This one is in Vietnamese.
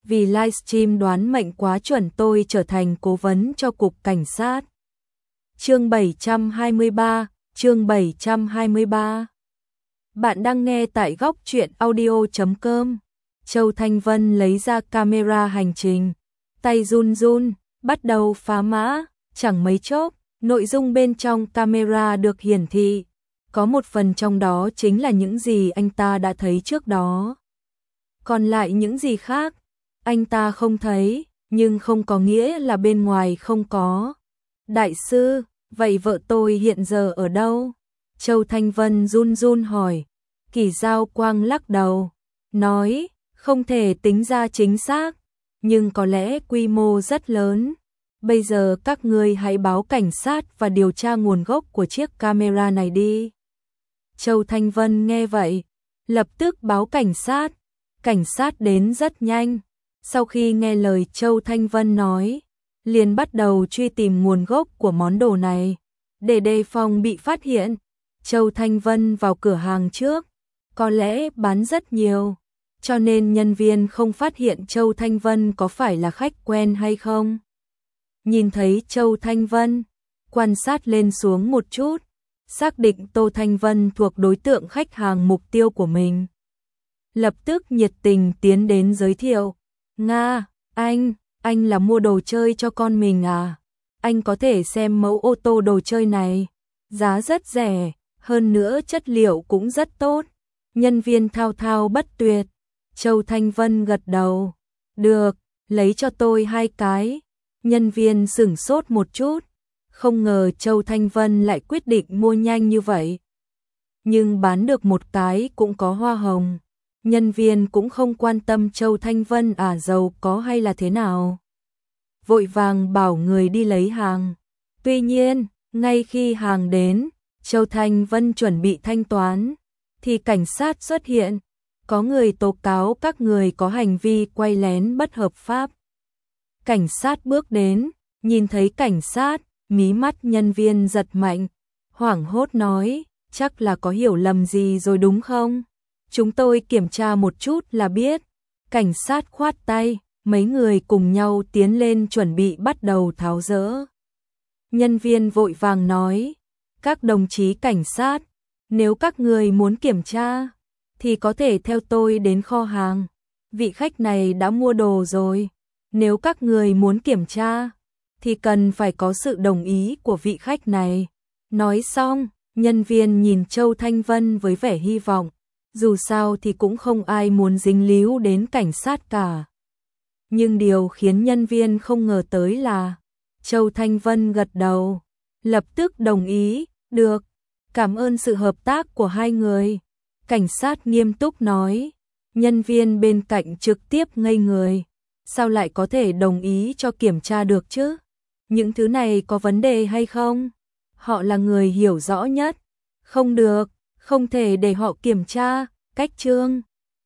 vì livestream đoán mệnh quá chuẩn tôi trở thành cố vấn cho cục cảnh sát. Chương 723, chương 723. Bạn đang nghe tại góc truyện audio.com. Châu Thanh Vân lấy ra camera hành trình, tay run run, bắt đầu phá mã, chẳng mấy chốc, nội dung bên trong camera được hiển thị. Có một phần trong đó chính là những gì anh ta đã thấy trước đó. Còn lại những gì khác, anh ta không thấy, nhưng không có nghĩa là bên ngoài không có. Đại sư, vậy vợ tôi hiện giờ ở đâu? Châu Thanh Vân run run hỏi. Kỳ Giao Quang lắc đầu, nói, không thể tính ra chính xác, nhưng có lẽ quy mô rất lớn. Bây giờ các ngươi hãy báo cảnh sát và điều tra nguồn gốc của chiếc camera này đi. Châu Thanh Vân nghe vậy, lập tức báo cảnh sát. Cảnh sát đến rất nhanh. Sau khi nghe lời Châu Thanh Vân nói, liền bắt đầu truy tìm nguồn gốc của món đồ này. Để đề phòng bị phát hiện, Châu Thanh Vân vào cửa hàng trước, có lẽ bán rất nhiều, cho nên nhân viên không phát hiện Châu Thanh Vân có phải là khách quen hay không. Nhìn thấy Châu Thanh Vân, quan sát lên xuống một chút, xác định Tô Thanh Vân thuộc đối tượng khách hàng mục tiêu của mình. Lập tức nhiệt tình tiến đến giới thiệu. Nga, anh là mua đồ chơi cho con mình à? Anh có thể xem mẫu ô tô đồ chơi này, giá rất rẻ, hơn nữa chất liệu cũng rất tốt. Nhân viên thao thao bất tuyệt. Châu Thanh Vân gật đầu. Được, lấy cho tôi 2 cái. Nhân viên sửng sốt một chút, không ngờ Châu Thanh Vân lại quyết định mua nhanh như vậy. Nhưng bán được 1 cái cũng có hoa hồng. Nhân viên cũng không quan tâm Châu Thanh Vân giàu có hay là thế nào. Vội vàng bảo người đi lấy hàng. Tuy nhiên, ngay khi hàng đến, Châu Thanh Vân chuẩn bị thanh toán, thì cảnh sát xuất hiện. Có người tố cáo các người có hành vi quay lén bất hợp pháp. Cảnh sát bước đến, nhìn thấy cảnh sát, mí mắt nhân viên giật mạnh, hoảng hốt nói, chắc là có hiểu lầm gì rồi đúng không? Chúng tôi kiểm tra một chút là biết. Cảnh sát khoát tay, mấy người cùng nhau tiến lên chuẩn bị bắt đầu tháo dỡ. Nhân viên vội vàng nói, các đồng chí cảnh sát, nếu các người muốn kiểm tra, thì có thể theo tôi đến kho hàng. Vị khách này đã mua đồ rồi. Nếu các người muốn kiểm tra, thì cần phải có sự đồng ý của vị khách này. Nói xong, nhân viên nhìn Châu Thanh Vân với vẻ hy vọng. Dù sao thì cũng không ai muốn dính líu đến cảnh sát cả. Nhưng điều khiến nhân viên không ngờ tới là Châu Thanh Vân gật đầu, lập tức đồng ý, được, cảm ơn sự hợp tác của hai người. Cảnh sát nghiêm túc nói, nhân viên bên cạnh trực tiếp ngây người. Sao lại có thể đồng ý cho kiểm tra được chứ? Những thứ này có vấn đề hay không? Họ là người hiểu rõ nhất. Không được, không thể để họ kiểm tra, cách trương.